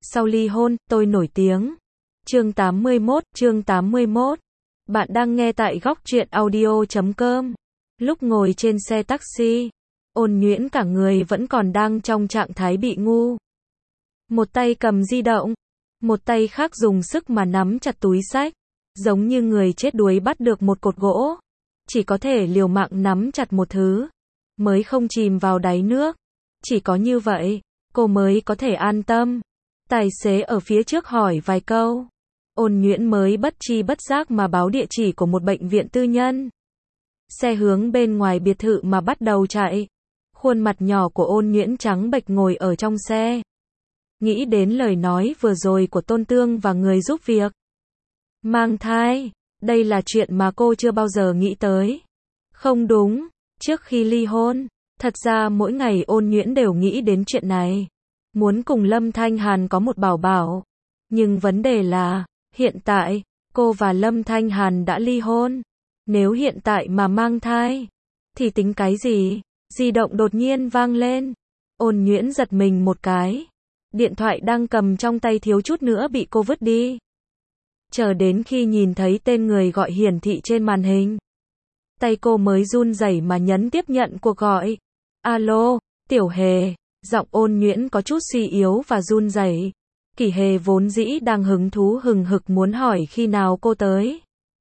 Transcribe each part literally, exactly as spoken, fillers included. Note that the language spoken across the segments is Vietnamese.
Sau ly hôn, tôi nổi tiếng. Chương tám mươi mốt, chương tám mươi mốt. Bạn đang nghe tại góc truyện audio chấm com. Lúc ngồi trên xe taxi, Ôn Nhuyễn cả người vẫn còn đang trong trạng thái bị ngu. Một tay cầm di động, một tay khác dùng sức mà nắm chặt túi xách, giống như người chết đuối bắt được một cột gỗ. Chỉ có thể liều mạng nắm chặt một thứ, mới không chìm vào đáy nước. Chỉ có như vậy, cô mới có thể an tâm. Tài xế ở phía trước hỏi vài câu. Ôn Nhuyễn mới bất tri bất giác mà báo địa chỉ của một bệnh viện tư nhân. Xe hướng bên ngoài biệt thự mà bắt đầu chạy. Khuôn mặt nhỏ của Ôn Nhuyễn trắng bệch ngồi ở trong xe. Nghĩ đến lời nói vừa rồi của Tôn Tương và người giúp việc. Mang thai, đây là chuyện mà cô chưa bao giờ nghĩ tới. Không đúng, trước khi ly hôn, thật ra mỗi ngày Ôn Nhuyễn đều nghĩ đến chuyện này. Muốn cùng Lâm Thanh Hàn có một bảo bảo. Nhưng vấn đề là, hiện tại, cô và Lâm Thanh Hàn đã ly hôn. Nếu hiện tại mà mang thai, thì tính cái gì? Di động đột nhiên vang lên. Ôn Nhuyễn giật mình một cái. Điện thoại đang cầm trong tay thiếu chút nữa bị cô vứt đi. Chờ đến khi nhìn thấy tên người gọi hiển thị trên màn hình, tay cô mới run rẩy mà nhấn tiếp nhận cuộc gọi. Alo, Tiểu Hề. Giọng Ôn Nhuyễn có chút suy yếu và run rẩy. Kỷ Hề vốn dĩ đang hứng thú hừng hực muốn hỏi khi nào cô tới.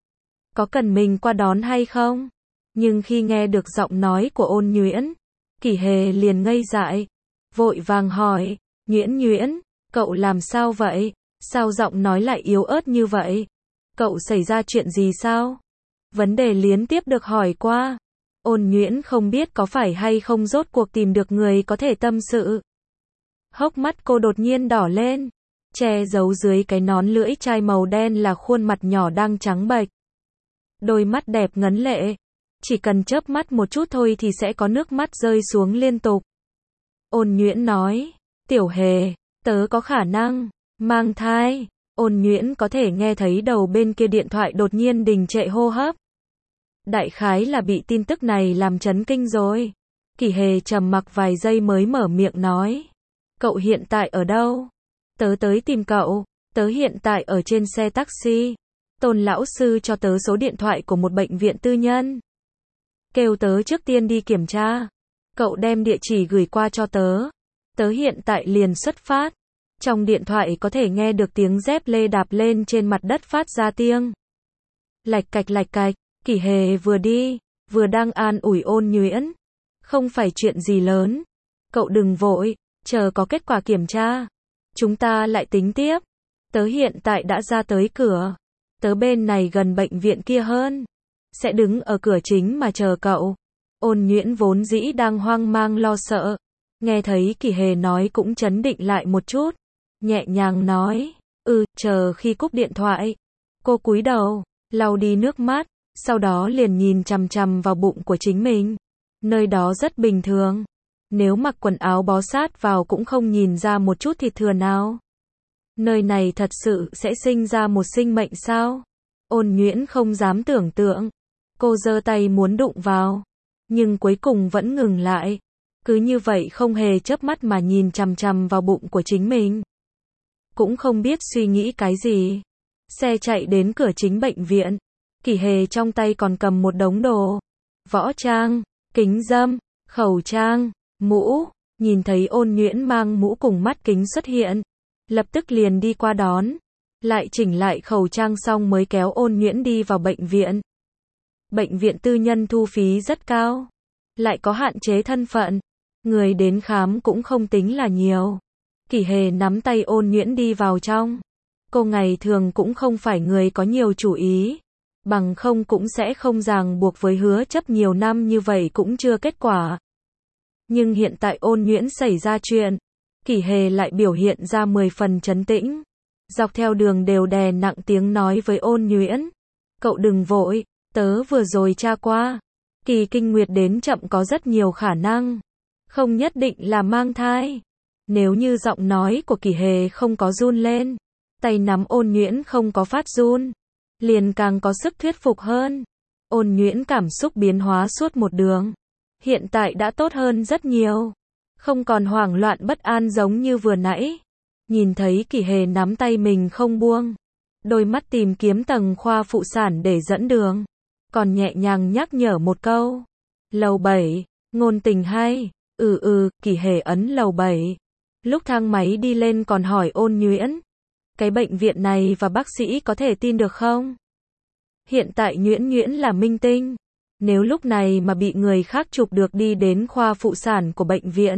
Có cần mình qua đón hay không? Nhưng khi nghe được giọng nói của Ôn Nhuyễn, Kỷ Hề liền ngây dại. Vội vàng hỏi, Nhuyễn Nhuyễn, cậu làm sao vậy? Sao giọng nói lại yếu ớt như vậy? Cậu xảy ra chuyện gì sao? Vấn đề liên tiếp được hỏi qua. Ôn Nhuyễn không biết có phải hay không rốt cuộc tìm được người có thể tâm sự. Hốc mắt cô đột nhiên đỏ lên. Che giấu dưới cái nón lưỡi chai màu đen là khuôn mặt nhỏ đang trắng bệch. Đôi mắt đẹp ngấn lệ. Chỉ cần chớp mắt một chút thôi thì sẽ có nước mắt rơi xuống liên tục. Ôn Nhuyễn nói, Tiểu Hề, tớ có khả năng mang thai. Ôn Nhuyễn có thể nghe thấy đầu bên kia điện thoại đột nhiên đình trệ hô hấp. Đại khái là bị tin tức này làm chấn kinh rồi. Kỷ Hề trầm mặc vài giây mới mở miệng nói. Cậu hiện tại ở đâu? Tớ tới tìm cậu. Tớ hiện tại ở trên xe taxi. Tôn lão sư cho tớ số điện thoại của một bệnh viện tư nhân. Kêu tớ trước tiên đi kiểm tra. Cậu đem địa chỉ gửi qua cho tớ. Tớ hiện tại liền xuất phát. Trong điện thoại có thể nghe được tiếng dép lê đạp lên trên mặt đất phát ra tiếng. Lạch cạch lạch cạch. Kỷ Hề vừa đi, vừa đang an ủi Ôn Nhuyễn. Không phải chuyện gì lớn. Cậu đừng vội, chờ có kết quả kiểm tra. Chúng ta lại tính tiếp. Tớ hiện tại đã ra tới cửa. Tớ bên này gần bệnh viện kia hơn. Sẽ đứng ở cửa chính mà chờ cậu. Ôn Nhuyễn vốn dĩ đang hoang mang lo sợ. Nghe thấy Kỷ Hề nói cũng trấn định lại một chút. Nhẹ nhàng nói, ừ, chờ khi cúp điện thoại. Cô cúi đầu, lau đi nước mắt. Sau đó liền nhìn chằm chằm vào bụng của chính mình. Nơi đó rất bình thường. Nếu mặc quần áo bó sát vào cũng không nhìn ra một chút thịt thừa nào. Nơi này thật sự sẽ sinh ra một sinh mệnh sao? Ôn Nhuyễn không dám tưởng tượng. Cô giơ tay muốn đụng vào. Nhưng cuối cùng vẫn ngừng lại. Cứ như vậy không hề chớp mắt mà nhìn chằm chằm vào bụng của chính mình. Cũng không biết suy nghĩ cái gì. Xe chạy đến cửa chính bệnh viện. Kỷ Hề trong tay còn cầm một đống đồ. Võ trang, kính râm, khẩu trang, mũ. Nhìn thấy Ôn Nhuyễn mang mũ cùng mắt kính xuất hiện. Lập tức liền đi qua đón. Lại chỉnh lại khẩu trang xong mới kéo Ôn Nhuyễn đi vào bệnh viện. Bệnh viện tư nhân thu phí rất cao. Lại có hạn chế thân phận. Người đến khám cũng không tính là nhiều. Kỷ Hề nắm tay Ôn Nhuyễn đi vào trong. Cô ngày thường cũng không phải người có nhiều chủ ý. Bằng không cũng sẽ không ràng buộc với hứa chấp nhiều năm như vậy cũng chưa kết quả. Nhưng hiện tại Ôn Nhuyễn xảy ra chuyện. Kỷ Hề lại biểu hiện ra mười phần trấn tĩnh. Dọc theo đường đều đè nặng tiếng nói với Ôn Nhuyễn. Cậu đừng vội, tớ vừa rồi tra qua. Kỳ kinh nguyệt đến chậm có rất nhiều khả năng. Không nhất định là mang thai. Nếu như giọng nói của Kỷ Hề không có run lên. Tay nắm Ôn Nhuyễn không có phát run. Liền càng có sức thuyết phục hơn. Ôn Nhuyễn cảm xúc biến hóa suốt một đường. Hiện tại đã tốt hơn rất nhiều. Không còn hoảng loạn bất an giống như vừa nãy. Nhìn thấy Kỷ Hề nắm tay mình không buông, đôi mắt tìm kiếm tầng khoa phụ sản để dẫn đường, còn nhẹ nhàng nhắc nhở một câu. Lầu bảy, ngôn tình hay. Ừ ừ, Kỷ Hề ấn lầu bảy. Lúc thang máy đi lên còn hỏi Ôn Nhuyễn, cái bệnh viện này và bác sĩ có thể tin được không? Hiện tại Nhuyễn Nhuyễn là minh tinh, nếu lúc này mà bị người khác chụp được đi đến khoa phụ sản của bệnh viện,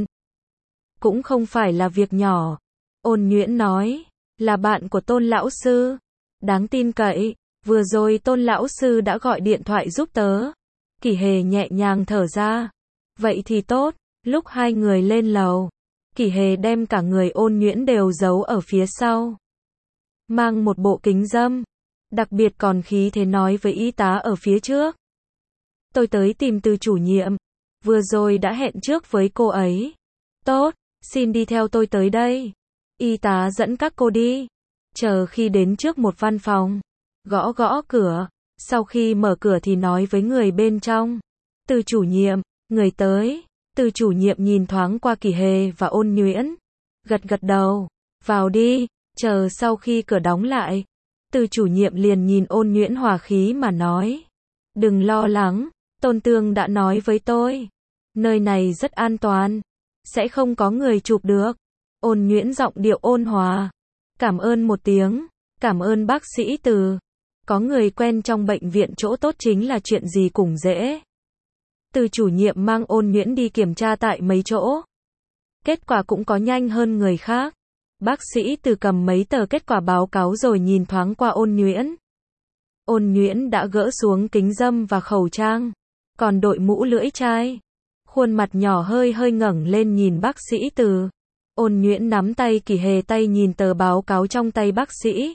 cũng không phải là việc nhỏ. Ôn Nhuyễn nói, là bạn của Tôn lão sư, đáng tin cậy, vừa rồi Tôn lão sư đã gọi điện thoại giúp tớ. Kỷ Hề nhẹ nhàng thở ra, vậy thì tốt. Lúc hai người lên lầu, Kỷ Hề đem cả người Ôn Nhuyễn đều giấu ở phía sau, mang một bộ kính râm, đặc biệt còn khí thế nói với y tá ở phía trước. Tôi tới tìm Từ chủ nhiệm, vừa rồi đã hẹn trước với cô ấy. Tốt, xin đi theo tôi tới đây. Y tá dẫn các cô đi. Chờ khi đến trước một văn phòng, gõ gõ cửa, sau khi mở cửa thì nói với người bên trong. Từ chủ nhiệm, người tới. Từ chủ nhiệm nhìn thoáng qua Kỷ Hề và Ôn Nhuyễn, gật gật đầu, vào đi. Chờ sau khi cửa đóng lại, Từ chủ nhiệm liền nhìn Ôn Nhuyễn hòa khí mà nói, đừng lo lắng, Tôn Tương đã nói với tôi, nơi này rất an toàn, sẽ không có người chụp được. Ôn Nhuyễn giọng điệu ôn hòa, cảm ơn một tiếng, cảm ơn bác sĩ Từ, có người quen trong bệnh viện chỗ tốt chính là chuyện gì cũng dễ. Từ chủ nhiệm mang Ôn Nhuyễn đi kiểm tra tại mấy chỗ, kết quả cũng có nhanh hơn người khác. Bác sĩ Từ cầm mấy tờ kết quả báo cáo rồi nhìn thoáng qua Ôn Nhuyễn. Ôn Nhuyễn đã gỡ xuống kính râm và khẩu trang, còn đội mũ lưỡi chai, khuôn mặt nhỏ hơi hơi ngẩng lên nhìn bác sĩ Từ. Ôn Nhuyễn nắm tay Kỷ Hề, tay nhìn tờ báo cáo trong tay bác sĩ,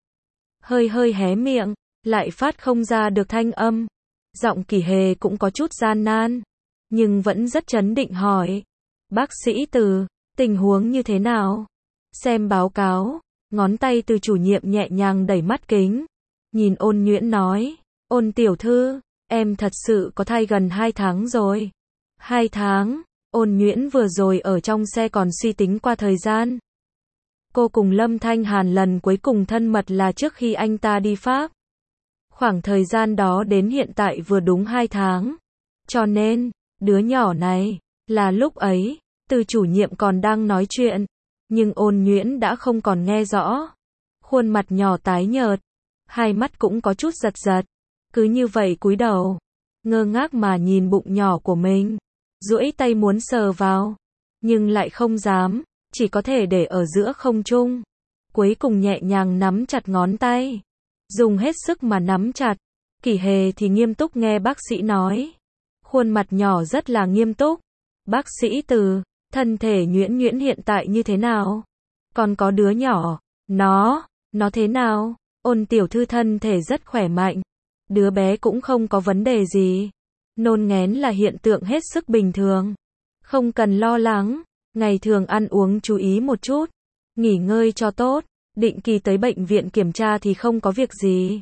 hơi hơi hé miệng, lại phát không ra được thanh âm. Giọng Kỷ Hề cũng có chút gian nan, nhưng vẫn rất trấn định hỏi, bác sĩ Từ, tình huống như thế nào? Xem báo cáo, ngón tay Từ chủ nhiệm nhẹ nhàng đẩy mắt kính, nhìn Ôn Nhuyễn nói, Ôn tiểu thư, em thật sự có thai gần hai tháng rồi. Hai tháng, Ôn Nhuyễn vừa rồi ở trong xe còn suy tính qua thời gian. Cô cùng Lâm Thanh Hàn lần cuối cùng thân mật là trước khi anh ta đi Pháp. Khoảng thời gian đó đến hiện tại vừa đúng hai tháng. Cho nên, đứa nhỏ này, là lúc ấy, Từ chủ nhiệm còn đang nói chuyện, nhưng Ôn Nhuyễn đã không còn nghe rõ. Khuôn mặt nhỏ tái nhợt, hai mắt cũng có chút giật giật, cứ như vậy cúi đầu, ngơ ngác mà nhìn bụng nhỏ của mình, duỗi tay muốn sờ vào, nhưng lại không dám, chỉ có thể để ở giữa không trung. Cuối cùng nhẹ nhàng nắm chặt ngón tay, dùng hết sức mà nắm chặt. Kỷ Hề thì nghiêm túc nghe bác sĩ nói, khuôn mặt nhỏ rất là nghiêm túc. Bác sĩ Từ, thân thể Nhuyễn Nhuyễn hiện tại như thế nào? Còn có đứa nhỏ, nó, nó thế nào? Ôn tiểu thư thân thể rất khỏe mạnh, đứa bé cũng không có vấn đề gì, nôn nghén là hiện tượng hết sức bình thường, không cần lo lắng, ngày thường ăn uống chú ý một chút, nghỉ ngơi cho tốt, định kỳ tới bệnh viện kiểm tra thì không có việc gì.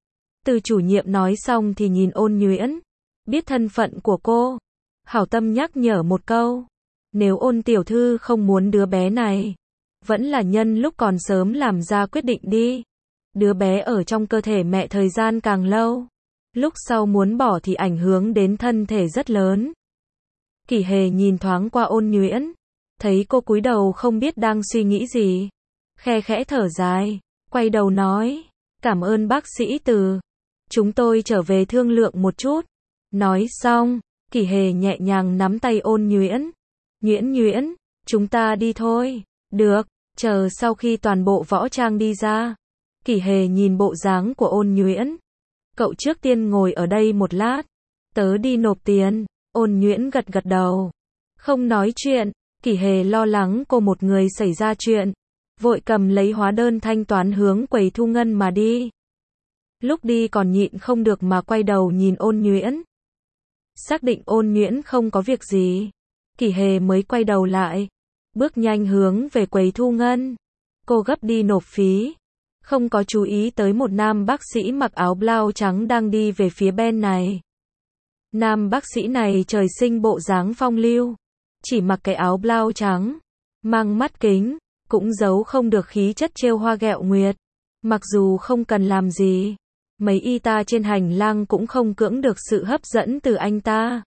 Từ chủ nhiệm nói xong thì nhìn Ôn Nhuyễn, biết thân phận của cô, hảo tâm nhắc nhở một câu, nếu Ôn tiểu thư không muốn đứa bé này, vẫn là nhân lúc còn sớm làm ra quyết định đi. Đứa bé ở trong cơ thể mẹ thời gian càng lâu, lúc sau muốn bỏ thì ảnh hưởng đến thân thể rất lớn. Kỷ Hề nhìn thoáng qua Ôn Nhuyễn, thấy cô cúi đầu không biết đang suy nghĩ gì, khe khẽ thở dài, quay đầu nói, cảm ơn bác sĩ Từ, chúng tôi trở về thương lượng một chút. Nói xong, Kỷ Hề nhẹ nhàng nắm tay Ôn Nhuyễn, Nhuyễn Nhuyễn, chúng ta đi thôi. Được, chờ sau khi toàn bộ võ trang đi ra. Kỷ Hề nhìn bộ dáng của Ôn Nhuyễn, cậu trước tiên ngồi ở đây một lát, tớ đi nộp tiền. Ôn Nhuyễn gật gật đầu, không nói chuyện. Kỷ Hề lo lắng cô một người xảy ra chuyện, vội cầm lấy hóa đơn thanh toán hướng quầy thu ngân mà đi. Lúc đi còn nhịn không được mà quay đầu nhìn Ôn Nhuyễn, xác định Ôn Nhuyễn không có việc gì, Kỷ Hề mới quay đầu lại, bước nhanh hướng về quầy thu ngân. Cô gấp đi nộp phí, không có chú ý tới một nam bác sĩ mặc áo blau trắng đang đi về phía bên này. Nam bác sĩ này trời sinh bộ dáng phong lưu, chỉ mặc cái áo blau trắng, mang mắt kính, cũng giấu không được khí chất trêu hoa ghẹo nguyệt. Mặc dù không cần làm gì, mấy y tá trên hành lang cũng không cưỡng được sự hấp dẫn từ anh ta.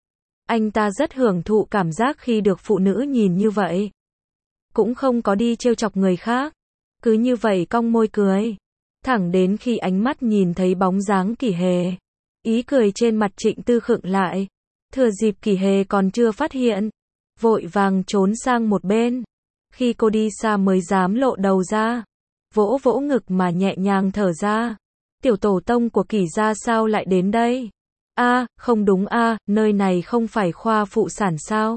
Anh ta rất hưởng thụ cảm giác khi được phụ nữ nhìn như vậy. Cũng không có đi trêu chọc người khác. Cứ như vậy cong môi cười. Thẳng đến khi ánh mắt nhìn thấy bóng dáng Kỷ Hề. Ý cười trên mặt Trịnh Tư khựng lại. Thừa dịp Kỷ Hề còn chưa phát hiện, vội vàng trốn sang một bên. Khi cô đi xa mới dám lộ đầu ra. Vỗ vỗ ngực mà nhẹ nhàng thở ra. Tiểu tổ tông của Kỷ gia sao lại đến đây? A, à, không đúng a, à, nơi này không phải khoa phụ sản sao?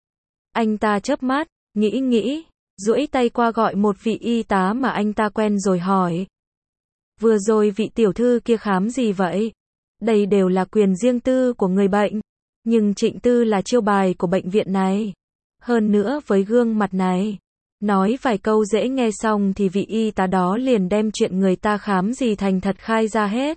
Anh ta chớp mắt, nghĩ nghĩ, duỗi tay qua gọi một vị y tá mà anh ta quen rồi hỏi. Vừa rồi vị tiểu thư kia khám gì vậy? Đây đều là quyền riêng tư của người bệnh. Nhưng Trịnh Tư là chiêu bài của bệnh viện này. Hơn nữa với gương mặt này. Nói vài câu dễ nghe xong thì vị y tá đó liền đem chuyện người ta khám gì thành thật khai ra hết.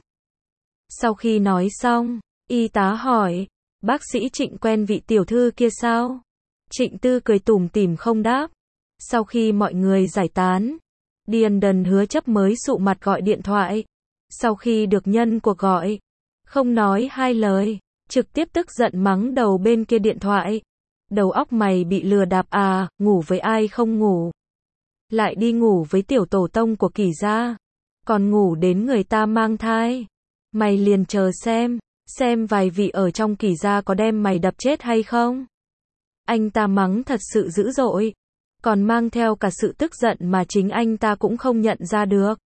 Sau khi nói xong, y tá hỏi, bác sĩ Trịnh quen vị tiểu thư kia sao? Trịnh Tư cười tủm tỉm không đáp. Sau khi mọi người giải tán, Điền Đần Hứa Chấp mới sụ mặt gọi điện thoại. Sau khi được nhân cuộc gọi, không nói hai lời, trực tiếp tức giận mắng đầu bên kia điện thoại. Đầu óc mày bị lừa đạp à, ngủ với ai không ngủ? Lại đi ngủ với tiểu tổ tông của Kỷ gia, còn ngủ đến người ta mang thai. Mày liền chờ xem, xem vài vị ở trong Kỷ gia có đem mày đập chết hay không? Anh ta mắng thật sự dữ dội, còn mang theo cả sự tức giận mà chính anh ta cũng không nhận ra được.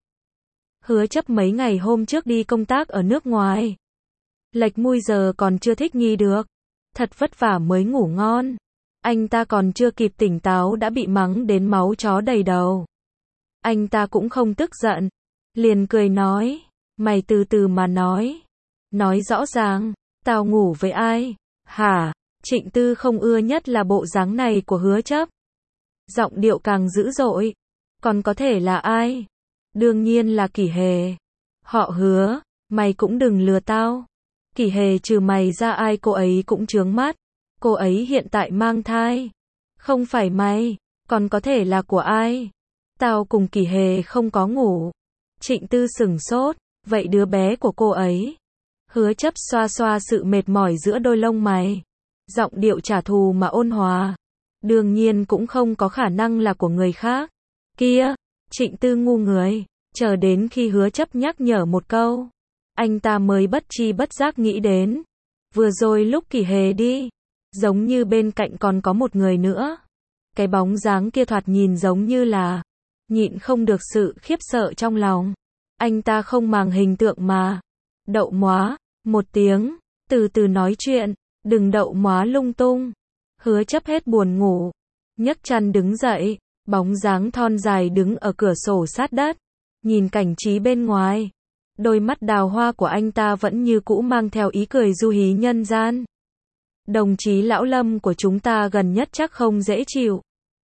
Hứa Chấp mấy ngày hôm trước đi công tác ở nước ngoài. Lệch múi giờ còn chưa thích nghi được. Thật vất vả mới ngủ ngon. Anh ta còn chưa kịp tỉnh táo đã bị mắng đến máu chó đầy đầu. Anh ta cũng không tức giận. Liền cười nói. Mày từ từ mà nói. Nói rõ ràng. Tao ngủ với ai? Hả? Trịnh Tư không ưa nhất là bộ dáng này của Hứa Chấp. Giọng điệu càng dữ dội. Còn có thể là ai? Đương nhiên là Kỷ Hề. Họ Hứa, mày cũng đừng lừa tao. Kỷ Hề trừ mày ra ai cô ấy cũng chướng mắt. Cô ấy hiện tại mang thai. Không phải mày, còn có thể là của ai? Tao cùng Kỷ Hề không có ngủ. Trịnh Tư sửng sốt, vậy đứa bé của cô ấy? Hứa Chấp xoa xoa sự mệt mỏi giữa đôi lông mày. Giọng điệu trả thù mà ôn hòa. Đương nhiên cũng không có khả năng là của người khác. Kia, Trịnh Tư ngu người, chờ đến khi Hứa Chấp nhắc nhở một câu. Anh ta mới bất tri bất giác nghĩ đến. Vừa rồi lúc Kỷ Hề đi, giống như bên cạnh còn có một người nữa. Cái bóng dáng kia thoạt nhìn giống như là, nhịn không được sự khiếp sợ trong lòng. Anh ta không màng hình tượng mà. Đậu móa, một tiếng, từ từ nói chuyện, đừng đậu móa lung tung. Hứa Chấp hết buồn ngủ, nhấc chăn đứng dậy, bóng dáng thon dài đứng ở cửa sổ sát đất, nhìn cảnh trí bên ngoài. Đôi mắt đào hoa của anh ta vẫn như cũ mang theo ý cười du hí nhân gian. Đồng chí Lão Lâm của chúng ta gần nhất chắc không dễ chịu.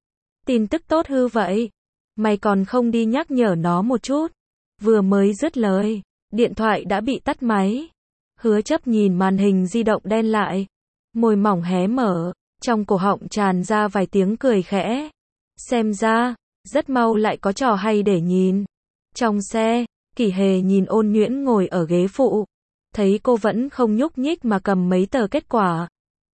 Tin tức tốt hư vậy. Mày còn không đi nhắc nhở nó một chút. Vừa mới dứt lời, điện thoại đã bị tắt máy. Hứa Chấp nhìn màn hình di động đen lại. Môi mỏng hé mở, trong cổ họng tràn ra vài tiếng cười khẽ. Xem ra, rất mau lại có trò hay để nhìn. Trong xe, Kỷ Hề nhìn Ôn Nhuyễn ngồi ở ghế phụ. Thấy cô vẫn không nhúc nhích mà cầm mấy tờ kết quả.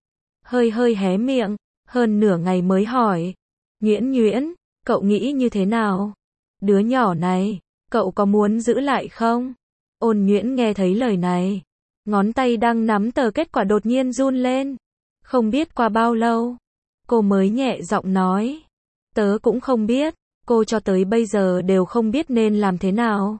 Hơi hơi hé miệng, hơn nửa ngày mới hỏi. Nhuyễn Nhuyễn, cậu nghĩ như thế nào? Đứa nhỏ này, cậu có muốn giữ lại không? Ôn Nhuyễn nghe thấy lời này. Ngón tay đang nắm tờ kết quả đột nhiên run lên. Không biết qua bao lâu, cô mới nhẹ giọng nói. Tớ cũng không biết, cô cho tới bây giờ đều không biết nên làm thế nào.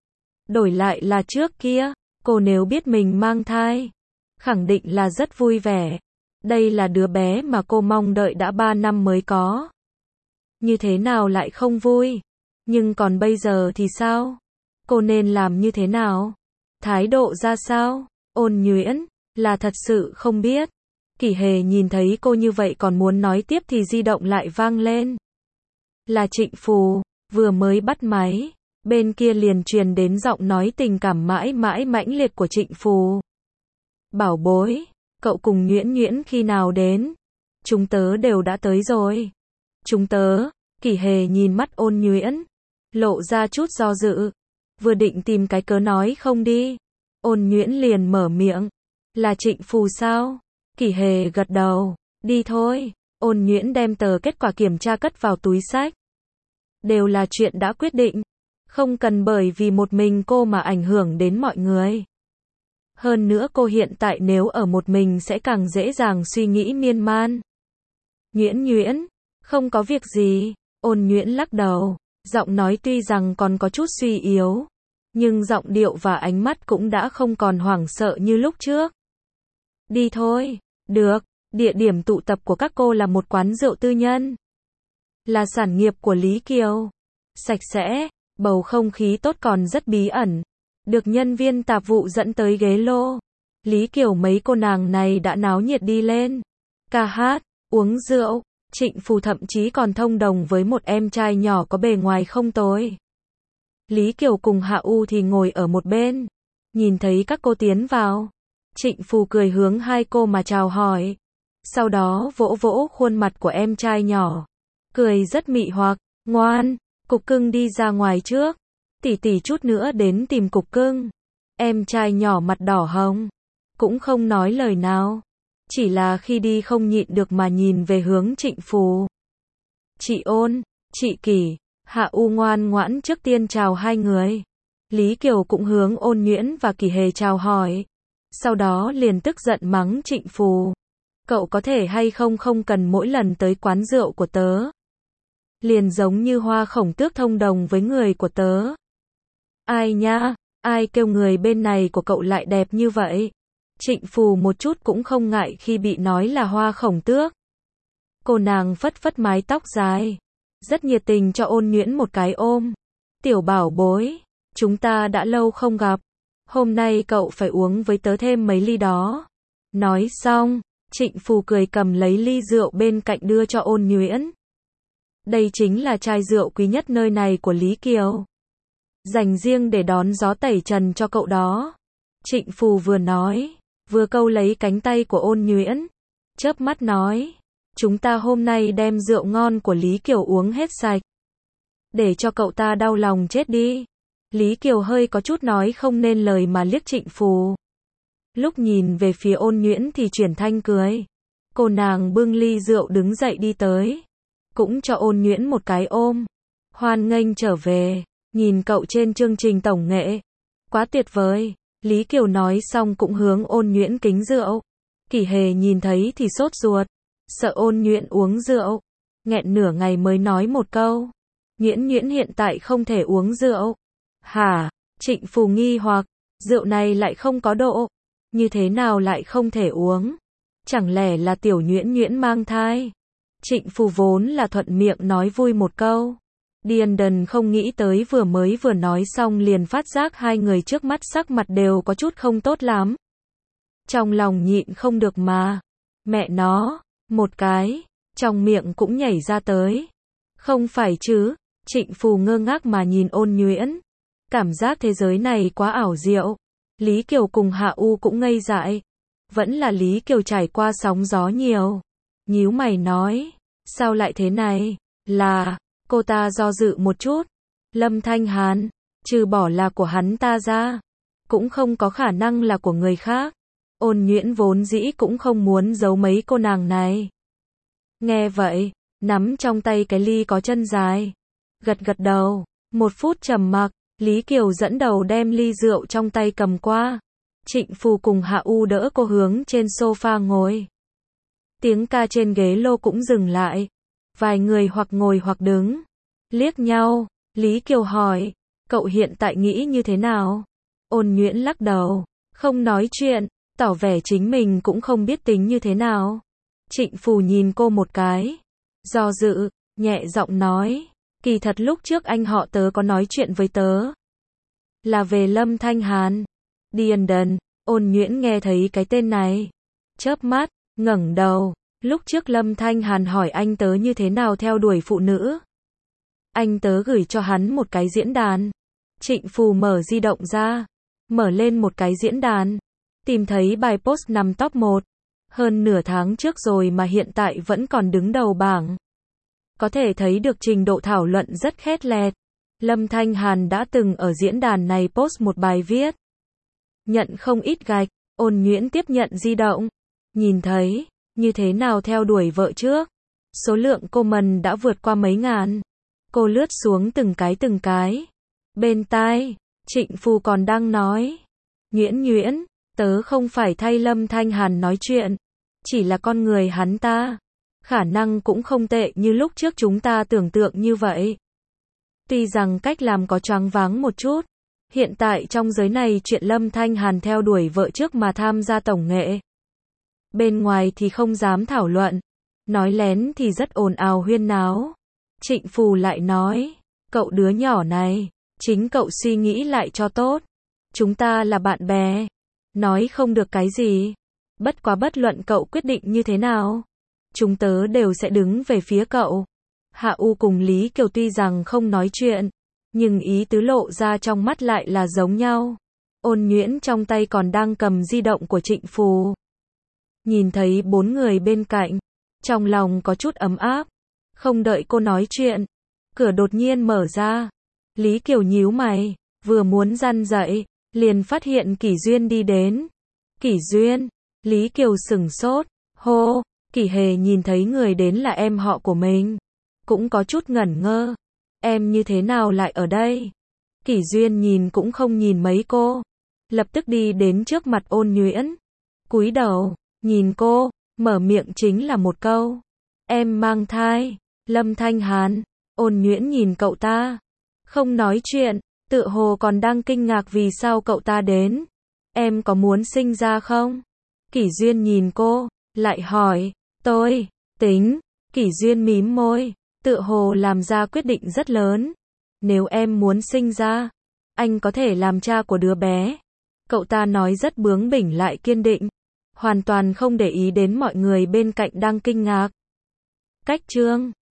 Đổi lại là trước kia, cô nếu biết mình mang thai, khẳng định là rất vui vẻ. Đây là đứa bé mà cô mong đợi đã ba năm mới có. Như thế nào lại không vui? Nhưng còn bây giờ thì sao? Cô nên làm như thế nào? Thái độ ra sao? Ôn Nhuyễn, là thật sự không biết. Kỷ Hề nhìn thấy cô như vậy còn muốn nói tiếp thì di động lại vang lên. Là Trịnh Phù, vừa mới bắt máy. Bên kia liền truyền đến giọng nói tình cảm mãi mãi mãnh liệt của Trịnh Phù. Bảo bối, cậu cùng Nhuyễn Nhuyễn khi nào đến? Chúng tớ đều đã tới rồi. Chúng tớ, Kỷ Hề nhìn mắt Ôn Nhuyễn, lộ ra chút do dự, vừa định tìm cái cớ nói không đi. Ôn Nhuyễn liền mở miệng, là Trịnh Phù sao? Kỷ Hề gật đầu, đi thôi. Ôn Nhuyễn đem tờ kết quả kiểm tra cất vào túi xách. Đều là chuyện đã quyết định, không cần bởi vì một mình cô mà ảnh hưởng đến mọi người. Hơn nữa cô hiện tại nếu ở một mình sẽ càng dễ dàng suy nghĩ miên man. Nhuyễn Nhuyễn, không có việc gì. Ôn Nhuyễn lắc đầu, giọng nói tuy rằng còn có chút suy yếu, nhưng giọng điệu và ánh mắt cũng đã không còn hoảng sợ như lúc trước. Đi thôi. Được, địa điểm tụ tập của các cô là một quán rượu tư nhân. Là sản nghiệp của Lý Kiều. Sạch sẽ, bầu không khí tốt còn rất bí ẩn. Được nhân viên tạp vụ dẫn tới ghế lô. Lý Kiều mấy cô nàng này đã náo nhiệt đi lên. Ca hát, uống rượu. Trịnh Phù thậm chí còn thông đồng với một em trai nhỏ có bề ngoài không tồi. Lý Kiều cùng Hạ U thì ngồi ở một bên. Nhìn thấy các cô tiến vào, Trịnh Phù cười hướng hai cô mà chào hỏi. Sau đó vỗ vỗ khuôn mặt của em trai nhỏ. Cười rất mị hoặc, ngoan, Cục Cưng đi ra ngoài trước. Tỷ tỷ chút nữa đến tìm Cục Cưng. Em trai nhỏ mặt đỏ hồng, cũng không nói lời nào. Chỉ là khi đi không nhịn được mà nhìn về hướng Trịnh Phù. Chị Ôn, chị Kỷ, Hạ U ngoan ngoãn trước tiên chào hai người. Lý Kiều cũng hướng Ôn Nhuyễn và Kỷ Hề chào hỏi. Sau đó liền tức giận mắng Trịnh Phù. Cậu có thể hay không không cần mỗi lần tới quán rượu của tớ. Liền giống như Hoa Khổng Tước thông đồng với người của tớ. Ai nhá, ai kêu người bên này của cậu lại đẹp như vậy. Trịnh Phù một chút cũng không ngại khi bị nói là Hoa Khổng Tước. Cô nàng phất phất mái tóc dài, rất nhiệt tình cho Ôn Nhuyễn một cái ôm. Tiểu bảo bối, chúng ta đã lâu không gặp. Hôm nay cậu phải uống với tớ thêm mấy ly đó. Nói xong, Trịnh Phù cười cầm lấy ly rượu bên cạnh đưa cho Ôn Nhuyễn. Đây chính là chai rượu quý nhất nơi này của Lý Kiều. Dành riêng để đón gió tẩy trần cho cậu đó. Trịnh Phù vừa nói, vừa câu lấy cánh tay của Ôn Nhuyễn. Chớp mắt nói, chúng ta hôm nay đem rượu ngon của Lý Kiều uống hết sạch. Để cho cậu ta đau lòng chết đi. Lý Kiều hơi có chút nói không nên lời mà liếc Trịnh Phù. Lúc nhìn về phía Ôn Nhuyễn thì chuyển thanh cười. Cô nàng bưng ly rượu đứng dậy đi tới. Cũng cho Ôn Nhuyễn một cái ôm. Hoan nghênh trở về, nhìn cậu trên chương trình tổng nghệ. Quá tuyệt vời. Lý Kiều nói xong cũng hướng Ôn Nhuyễn kính rượu. Kỷ Hề nhìn thấy thì sốt ruột. Sợ Ôn Nhuyễn uống rượu. Nghẹn nửa ngày mới nói một câu. Nhuyễn Nhuyễn hiện tại không thể uống rượu. Hả? Trịnh Phù nghi hoặc. Rượu này lại không có độ. Như thế nào lại không thể uống? Chẳng lẽ là tiểu Nhuyễn Nhuyễn mang thai? Trịnh Phù vốn là thuận miệng nói vui một câu. Điền Đần không nghĩ tới vừa mới vừa nói xong liền phát giác hai người trước mắt sắc mặt đều có chút không tốt lắm. Trong lòng nhịn không được mà. Mẹ nó, một cái, trong miệng cũng nhảy ra tới. Không phải chứ? Trịnh Phù ngơ ngác mà nhìn Ôn Nhuyễn. Cảm giác thế giới này quá ảo diệu. Lý Kiều cùng Hạ U cũng ngây dại. Vẫn là Lý Kiều trải qua sóng gió nhiều. Nhíu mày nói, sao lại thế này? Là, cô ta do dự một chút. Lâm Thanh Hàn, trừ bỏ là của hắn ta ra, cũng không có khả năng là của người khác. Ôn Nhuyễn vốn dĩ cũng không muốn giấu mấy cô nàng này. Nghe vậy, nắm trong tay cái ly có chân dài. Gật gật đầu, một phút trầm mặc, Lý Kiều dẫn đầu đem ly rượu trong tay cầm qua. Trịnh Phù cùng Hạ U đỡ cô hướng trên sofa ngồi. Tiếng ca trên ghế lô cũng dừng lại. Vài người hoặc ngồi hoặc đứng. Liếc nhau, Lý Kiều hỏi, cậu hiện tại nghĩ như thế nào? Ôn Nhuyễn lắc đầu, không nói chuyện, tỏ vẻ chính mình cũng không biết tính như thế nào. Trịnh Phù nhìn cô một cái, do dự, nhẹ giọng nói, kỳ thật lúc trước anh họ tớ có nói chuyện với tớ. Là về Lâm Thanh Hàn. Điền Đần, Ôn Nhuyễn nghe thấy cái tên này. Chớp mắt, ngẩng đầu, lúc trước Lâm Thanh Hàn hỏi anh tớ như thế nào theo đuổi phụ nữ. Anh tớ gửi cho hắn một cái diễn đàn. Trịnh Phù mở di động ra, mở lên một cái diễn đàn. Tìm thấy bài post nằm top một. Hơn nửa tháng trước rồi mà hiện tại vẫn còn đứng đầu bảng. Có thể thấy được trình độ thảo luận rất khét lẹt. Lâm Thanh Hàn đã từng ở diễn đàn này post một bài viết. Nhận không ít gạch, Ôn Nhuyễn tiếp nhận di động. Nhìn thấy, như thế nào theo đuổi vợ trước. Số lượng comment đã vượt qua mấy ngàn. Cô lướt xuống từng cái từng cái. Bên tai, Trịnh Phù còn đang nói. Nhuyễn Nhuyễn, tớ không phải thay Lâm Thanh Hàn nói chuyện. Chỉ là con người hắn ta. Khả năng cũng không tệ như lúc trước chúng ta tưởng tượng như vậy. Tuy rằng cách làm có choáng váng một chút. Hiện tại trong giới này chuyện Lâm Thanh Hàn theo đuổi vợ trước mà tham gia tổng nghệ. Bên ngoài thì không dám thảo luận. Nói lén thì rất ồn ào huyên náo. Trịnh Phù lại nói, cậu đứa nhỏ này, chính cậu suy nghĩ lại cho tốt. Chúng ta là bạn bè. Nói không được cái gì. Bất quá bất luận cậu quyết định như thế nào. Chúng tớ đều sẽ đứng về phía cậu. Hạ U cùng Lý Kiều tuy rằng không nói chuyện. Nhưng ý tứ lộ ra trong mắt lại là giống nhau. Ôn Nhuyễn trong tay còn đang cầm di động của Trịnh Phù. Nhìn thấy bốn người bên cạnh. Trong lòng có chút ấm áp. Không đợi cô nói chuyện. Cửa đột nhiên mở ra. Lý Kiều nhíu mày. Vừa muốn răn dậy. Liền phát hiện Kỷ Duyên đi đến. Kỷ Duyên. Lý Kiều sửng sốt. Hô. Kỷ Hề nhìn thấy người đến là em họ của mình. Cũng có chút ngẩn ngơ. Em như thế nào lại ở đây? Kỷ Duyên nhìn cũng không nhìn mấy cô. Lập tức đi đến trước mặt Ôn Nhuyễn. Cúi đầu, nhìn cô, mở miệng chính là một câu. Em mang thai. Lâm Thanh Hàn. Ôn Nhuyễn nhìn cậu ta. Không nói chuyện, tựa hồ còn đang kinh ngạc vì sao cậu ta đến. Em có muốn sinh ra không? Kỷ Duyên nhìn cô, lại hỏi. Tôi, tính. Kỷ Duyên mím môi. Tựa hồ làm ra quyết định rất lớn. Nếu em muốn sinh ra, anh có thể làm cha của đứa bé. Cậu ta nói rất bướng bỉnh lại kiên định. Hoàn toàn không để ý đến mọi người bên cạnh đang kinh ngạc. Cách chương